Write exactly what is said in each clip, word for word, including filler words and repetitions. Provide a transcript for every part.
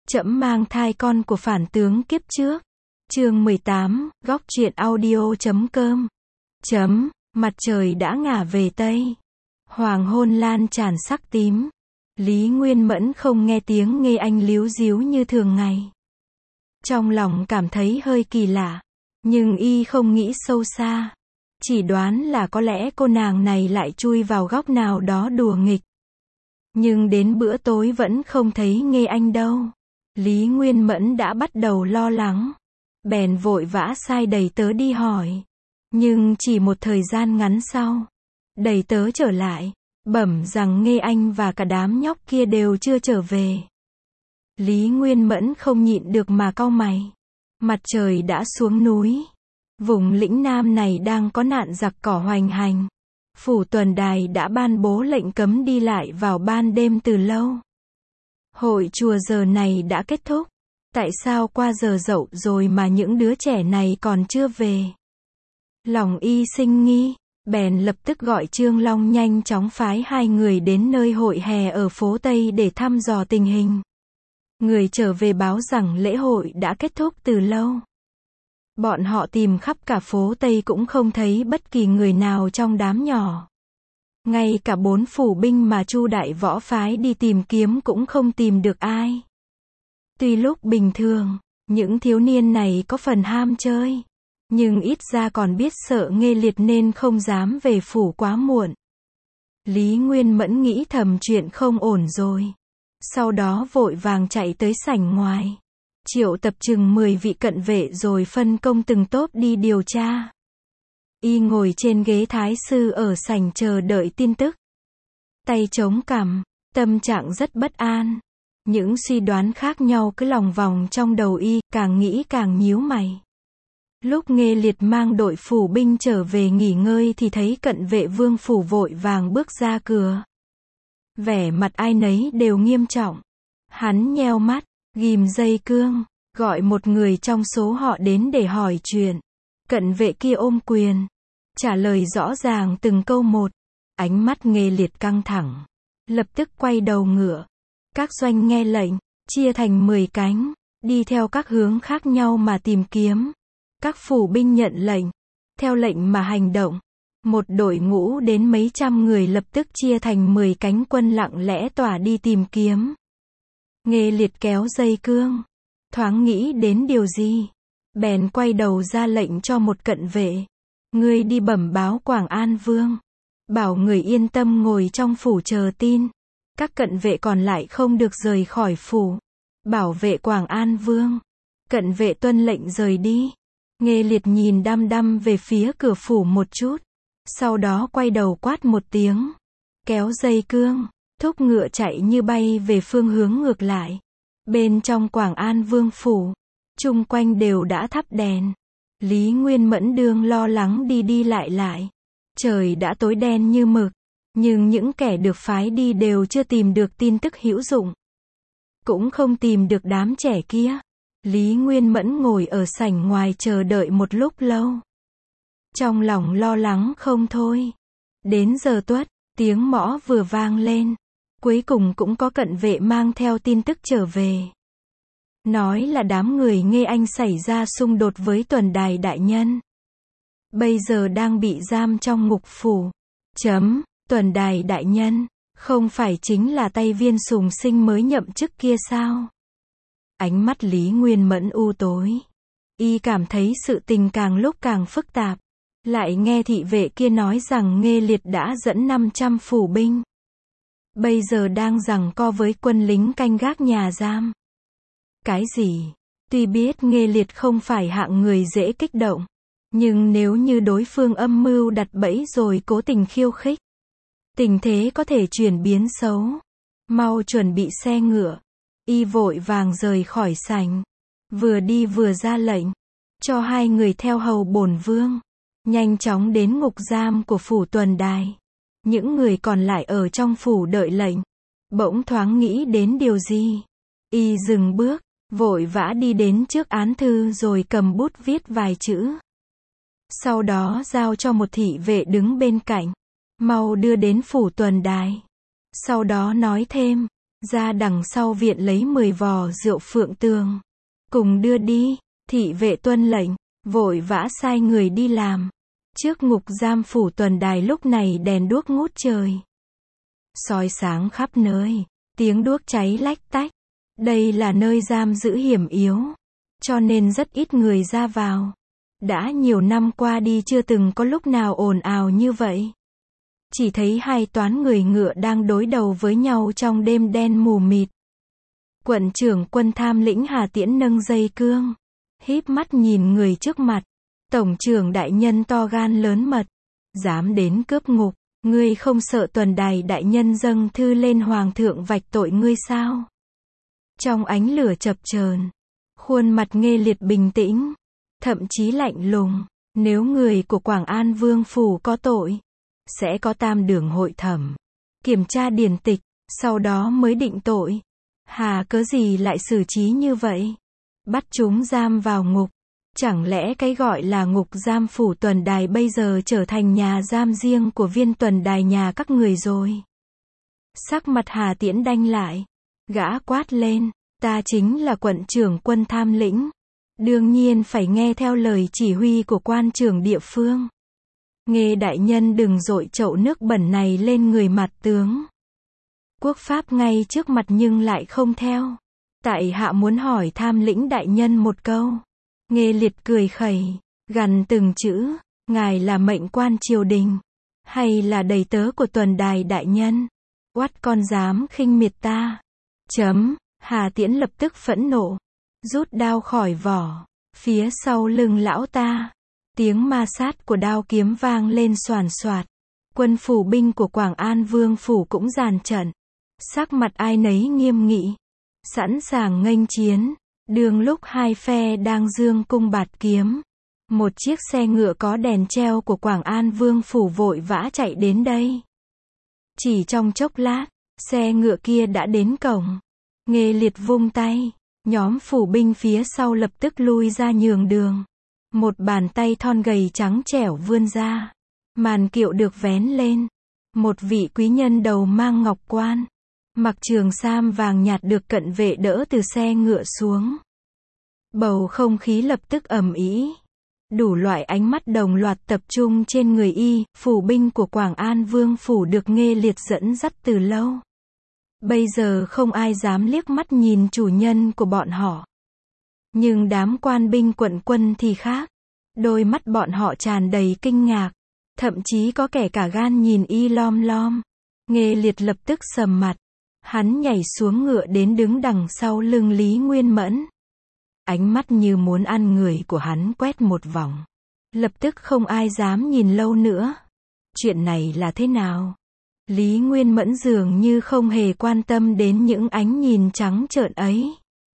Trẫm mang thai con của phản tướng kiếp trước. Chương mười tám, góc truyện audio chấm com. Chấm, mặt trời đã ngả về Tây. Hoàng hôn lan tràn sắc tím. Lý Nguyên Mẫn không nghe tiếng Nghê Anh líu díu như thường ngày. Trong lòng cảm thấy hơi kỳ lạ, nhưng y không nghĩ sâu xa. Chỉ đoán là có lẽ cô nàng này lại chui vào góc nào đó đùa nghịch. Nhưng đến bữa tối vẫn không thấy Nghê Anh đâu. Lý Nguyên Mẫn đã bắt đầu lo lắng. Bèn vội vã sai đầy tớ đi hỏi. Nhưng chỉ một thời gian ngắn sau, đầy tớ trở lại, bẩm rằng Nghê Anh và cả đám nhóc kia đều chưa trở về. Lý Nguyên Mẫn không nhịn được mà cau mày. Mặt trời đã xuống núi. Vùng lĩnh Nam này đang có nạn giặc cỏ hoành hành. Phủ Tuần Đài đã ban bố lệnh cấm đi lại vào ban đêm từ lâu. Hội chùa giờ này đã kết thúc. Tại sao qua giờ dậu rồi mà những đứa trẻ này còn chưa về? Lòng y sinh nghi, bèn lập tức gọi Trương Long nhanh chóng phái hai người đến nơi hội hè ở phố Tây để thăm dò tình hình. Người trở về báo rằng lễ hội đã kết thúc từ lâu. Bọn họ tìm khắp cả phố Tây cũng không thấy bất kỳ người nào trong đám nhỏ. Ngay cả bốn phủ binh mà Chu Đại Võ phái đi tìm kiếm cũng không tìm được ai. Tuy lúc bình thường, những thiếu niên này có phần ham chơi, nhưng ít ra còn biết sợ Nghê Liệt nên không dám về phủ quá muộn. Lý Nguyên Mẫn nghĩ thầm chuyện không ổn rồi. Sau đó vội vàng chạy tới sảnh ngoài. Triệu tập chừng mười vị cận vệ rồi phân công từng tốp đi điều tra. Y ngồi trên ghế thái sư ở sảnh chờ đợi tin tức. Tay chống cằm, tâm trạng rất bất an. Những suy đoán khác nhau cứ lòng vòng trong đầu y, càng nghĩ càng nhíu mày. Lúc Nghê Liệt mang đội phủ binh trở về nghỉ ngơi thì thấy cận vệ Vương phủ vội vàng bước ra cửa. Vẻ mặt ai nấy đều nghiêm trọng. Hắn nheo mắt, ghim dây cương, gọi một người trong số họ đến để hỏi chuyện. Cận vệ kia ôm quyền, trả lời rõ ràng từng câu một. Ánh mắt Nghê Liệt căng thẳng, lập tức quay đầu ngựa. Các doanh nghe lệnh, chia thành mười cánh, đi theo các hướng khác nhau mà tìm kiếm. Các phủ binh nhận lệnh, theo lệnh mà hành động. Một đội ngũ đến mấy trăm người lập tức chia thành mười cánh quân lặng lẽ tỏa đi tìm kiếm. Nghê Liệt kéo dây cương, thoáng nghĩ đến điều gì, bèn quay đầu ra lệnh cho một cận vệ. Ngươi đi bẩm báo Quảng An Vương, bảo người yên tâm ngồi trong phủ chờ tin. Các cận vệ còn lại không được rời khỏi phủ. Bảo vệ Quảng An Vương. Cận vệ tuân lệnh rời đi. Nghê Liệt nhìn đăm đăm về phía cửa phủ một chút. Sau đó quay đầu quát một tiếng. Kéo dây cương, thúc ngựa chạy như bay về phương hướng ngược lại. Bên trong Quảng An Vương phủ, chung quanh đều đã thắp đèn. Lý Nguyên Mẫn đương lo lắng đi đi lại lại. Trời đã tối đen như mực. Nhưng những kẻ được phái đi đều chưa tìm được tin tức hữu dụng. Cũng không tìm được đám trẻ kia. Lý Nguyên Mẫn ngồi ở sảnh ngoài chờ đợi một lúc lâu. Trong lòng lo lắng không thôi. Đến giờ tuất, tiếng mõ vừa vang lên. Cuối cùng cũng có cận vệ mang theo tin tức trở về. Nói là đám người Nghê Anh xảy ra xung đột với Tuần Đài đại nhân. Bây giờ đang bị giam trong ngục phủ. Chấm. Tuần Đài đại nhân, không phải chính là tay Viên Sùng Sinh mới nhậm chức kia sao? Ánh mắt Lý Nguyên Mẫn u tối. Y cảm thấy sự tình càng lúc càng phức tạp. Lại nghe thị vệ kia nói rằng Nghê Liệt đã dẫn năm trăm phủ binh. Bây giờ đang giằng co với quân lính canh gác nhà giam. Cái gì? Tuy biết Nghê Liệt không phải hạng người dễ kích động. Nhưng nếu như đối phương âm mưu đặt bẫy rồi cố tình khiêu khích, tình thế có thể chuyển biến xấu. Mau chuẩn bị xe ngựa. Y vội vàng rời khỏi sảnh. Vừa đi vừa ra lệnh. Cho hai người theo hầu bổn vương. Nhanh chóng đến ngục giam của phủ Tuần Đài. Những người còn lại ở trong phủ đợi lệnh. Bỗng thoáng nghĩ đến điều gì. Y dừng bước. Vội vã đi đến trước án thư rồi cầm bút viết vài chữ. Sau đó giao cho một thị vệ đứng bên cạnh. Mau đưa đến phủ Tuần Đài. Sau đó nói thêm, ra đằng sau viện lấy mười vò rượu Phượng Tường. Cùng đưa đi, thị vệ tuân lệnh, vội vã sai người đi làm. Trước ngục giam phủ tuần đài lúc này đèn đuốc ngút trời, soi sáng khắp nơi, tiếng đuốc cháy lách tách. Đây là nơi giam giữ hiểm yếu, cho nên rất ít người ra vào. Đã nhiều năm qua đi chưa từng có lúc nào ồn ào như vậy. Chỉ thấy hai toán người ngựa đang đối đầu với nhau trong đêm đen mù mịt. Quận trưởng quân tham lĩnh Hà Tiễn nâng dây cương, híp mắt nhìn người trước mặt. Tổng trưởng đại nhân to gan lớn mật, dám đến cướp ngục, ngươi không sợ tuần đài đại nhân dâng thư lên hoàng thượng vạch tội ngươi sao? Trong ánh lửa chập chờn, khuôn mặt Nghê Liệt bình tĩnh, thậm chí lạnh lùng. Nếu người của Quảng An Vương phủ có tội, sẽ có tam đường hội thẩm, kiểm tra điển tịch, sau đó mới định tội. Hà cớ gì lại xử trí như vậy? Bắt chúng giam vào ngục. Chẳng lẽ cái gọi là ngục giam phủ tuần đài bây giờ trở thành nhà giam riêng của viên tuần đài nhà các người rồi? Sắc mặt Hà Tiễn đanh lại. Gã quát lên, ta chính là quận trưởng quân tham lĩnh. Đương nhiên phải nghe theo lời chỉ huy của quan trưởng địa phương. Nghê đại nhân đừng dội chậu nước bẩn này lên người mặt tướng. Quốc pháp ngay trước mặt nhưng lại không theo. Tại hạ muốn hỏi tham lĩnh đại nhân một câu. Nghê Liệt cười khẩy, gằn từng chữ, ngài là mệnh quan triều đình, hay là đầy tớ của tuần đài đại nhân? Oát con dám khinh miệt ta. Chấm, Hà Tiễn lập tức phẫn nộ, rút đao khỏi vỏ, phía sau lưng lão ta. Tiếng ma sát của đao kiếm vang lên xoàn xoạt. Quân phủ binh của Quảng An Vương phủ cũng dàn trận. Sắc mặt ai nấy nghiêm nghị, sẵn sàng nghênh chiến. Đường lúc hai phe đang dương cung bạt kiếm, một chiếc xe ngựa có đèn treo của Quảng An Vương phủ vội vã chạy đến đây. Chỉ trong chốc lát, xe ngựa kia đã đến cổng. Nghê Liệt vung tay, nhóm phủ binh phía sau lập tức lui ra nhường đường. Một bàn tay thon gầy trắng trẻo vươn ra, màn kiệu được vén lên. Một vị quý nhân đầu mang ngọc quan, mặc trường sam vàng nhạt được cận vệ đỡ từ xe ngựa xuống. Bầu không khí lập tức ầm ĩ. Đủ loại ánh mắt đồng loạt tập trung trên người y. Phủ binh của Quảng An Vương phủ được Nghê Liệt dẫn dắt từ lâu. Bây giờ không ai dám liếc mắt nhìn chủ nhân của bọn họ. Nhưng đám quan binh quận quân thì khác. Đôi mắt bọn họ tràn đầy kinh ngạc. Thậm chí có kẻ cả gan nhìn y lom lom. Nghê Liệt lập tức sầm mặt. Hắn nhảy xuống ngựa đến đứng đằng sau lưng Lý Nguyên Mẫn. Ánh mắt như muốn ăn người của hắn quét một vòng. Lập tức không ai dám nhìn lâu nữa. Chuyện này là thế nào? Lý Nguyên Mẫn dường như không hề quan tâm đến những ánh nhìn trắng trợn ấy.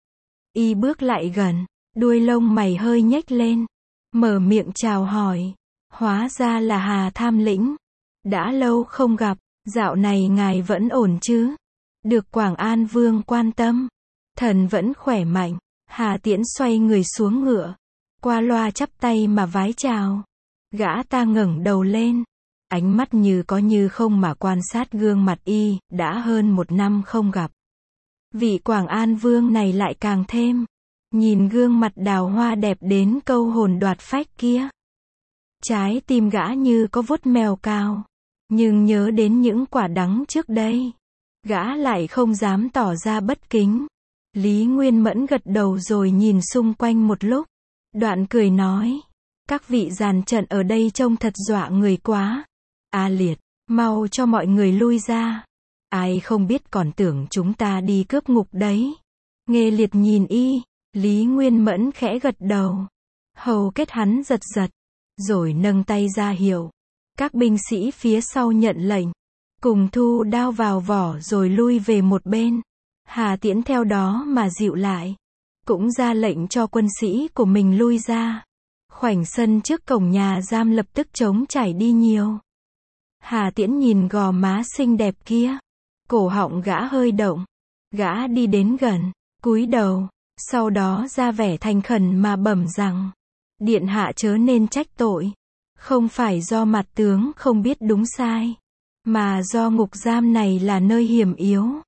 Y bước lại gần, đuôi lông mày hơi nhếch lên, mở miệng chào hỏi. Hóa ra là Hà tham lĩnh. Đã lâu không gặp, dạo này ngài vẫn ổn chứ? Được Quảng An Vương quan tâm. Thần vẫn khỏe mạnh. Hà Tiễn xoay người xuống ngựa, qua loa chắp tay mà vái chào. Gã ta ngẩng đầu lên, ánh mắt như có như không mà quan sát gương mặt y. Đã hơn một năm không gặp, vị Quảng An Vương này lại càng thêm. Nhìn gương mặt đào hoa đẹp đến câu hồn đoạt phách kia, trái tim gã như có vuốt mèo cao. Nhưng nhớ đến những quả đắng trước đây, gã lại không dám tỏ ra bất kính. Lý Nguyên Mẫn gật đầu rồi nhìn xung quanh một lúc. Đoạn cười nói, các vị dàn trận ở đây trông thật dọa người quá. A Liệt, mau cho mọi người lui ra. Ai không biết còn tưởng chúng ta đi cướp ngục đấy. Nghê Liệt nhìn y, Lý Nguyên Mẫn khẽ gật đầu. Hầu kết hắn giật giật, rồi nâng tay ra hiệu. Các binh sĩ phía sau nhận lệnh, cùng thu đao vào vỏ rồi lui về một bên. Hà Tiễn theo đó mà dịu lại, cũng ra lệnh cho quân sĩ của mình lui ra. Khoảnh sân trước cổng nhà giam lập tức trống trải đi nhiều. Hà Tiễn nhìn gò má xinh đẹp kia, cổ họng gã hơi động. Gã đi đến gần, cúi đầu, sau đó ra vẻ thành khẩn mà bẩm rằng, điện hạ chớ nên trách tội. Không phải do mặt tướng không biết đúng sai, mà do ngục giam này là nơi hiểm yếu.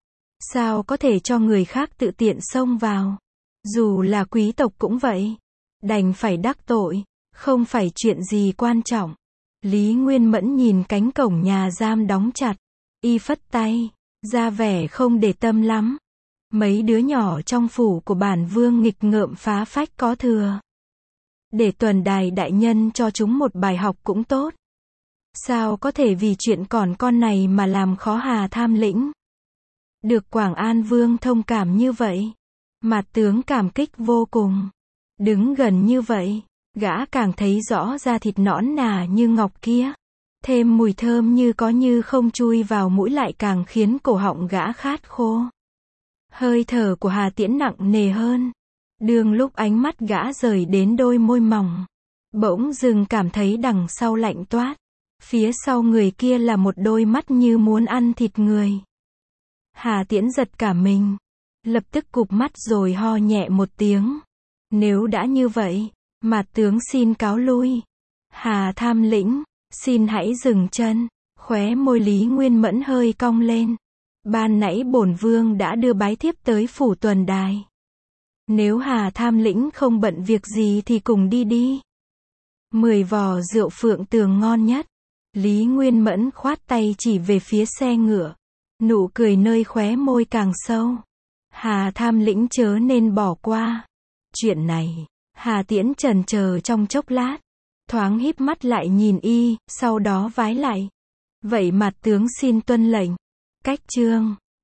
Sao có thể cho người khác tự tiện xông vào? Dù là quý tộc cũng vậy. Đành phải đắc tội, không phải chuyện gì quan trọng. Lý Nguyên Mẫn nhìn cánh cổng nhà giam đóng chặt, y phất tay, ra vẻ không để tâm lắm. Mấy đứa nhỏ trong phủ của bản vương nghịch ngợm phá phách có thừa. Để tuần đài đại nhân cho chúng một bài học cũng tốt. Sao có thể vì chuyện còn con này mà làm khó Hà Tham Lĩnh? Được Quảng An Vương thông cảm như vậy, Mạt tướng cảm kích vô cùng. Đứng gần như vậy, gã càng thấy rõ da thịt nõn nà như ngọc kia. Thêm mùi thơm như có như không chui vào mũi lại càng khiến cổ họng gã khát khô. Hơi thở của Hà Tiễn nặng nề hơn. Đường lúc ánh mắt gã rời đến đôi môi mỏng, bỗng dưng cảm thấy đằng sau lạnh toát. Phía sau người kia là một đôi mắt như muốn ăn thịt người. Hà Tiễn giật cả mình, lập tức cụp mắt rồi ho nhẹ một tiếng. Nếu đã như vậy, Mạt tướng xin cáo lui. Hà Tham Lĩnh, xin hãy dừng chân. Khóe môi Lý Nguyên Mẫn hơi cong lên. Ban nãy bổn vương đã đưa bái thiếp tới phủ tuần đài. Nếu Hà Tham Lĩnh không bận việc gì thì cùng đi đi. Mười vò rượu Phượng Tường ngon nhất. Lý Nguyên Mẫn khoát tay chỉ về phía xe ngựa. Nụ cười nơi khóe môi càng sâu. Hà Tham Lĩnh chớ nên bỏ qua. Chuyện này, Hà Tiễn chần chờ trong chốc lát. Thoáng híp mắt lại nhìn y, sau đó vái lại. Vậy Mạt tướng xin tuân lệnh. Cách chương.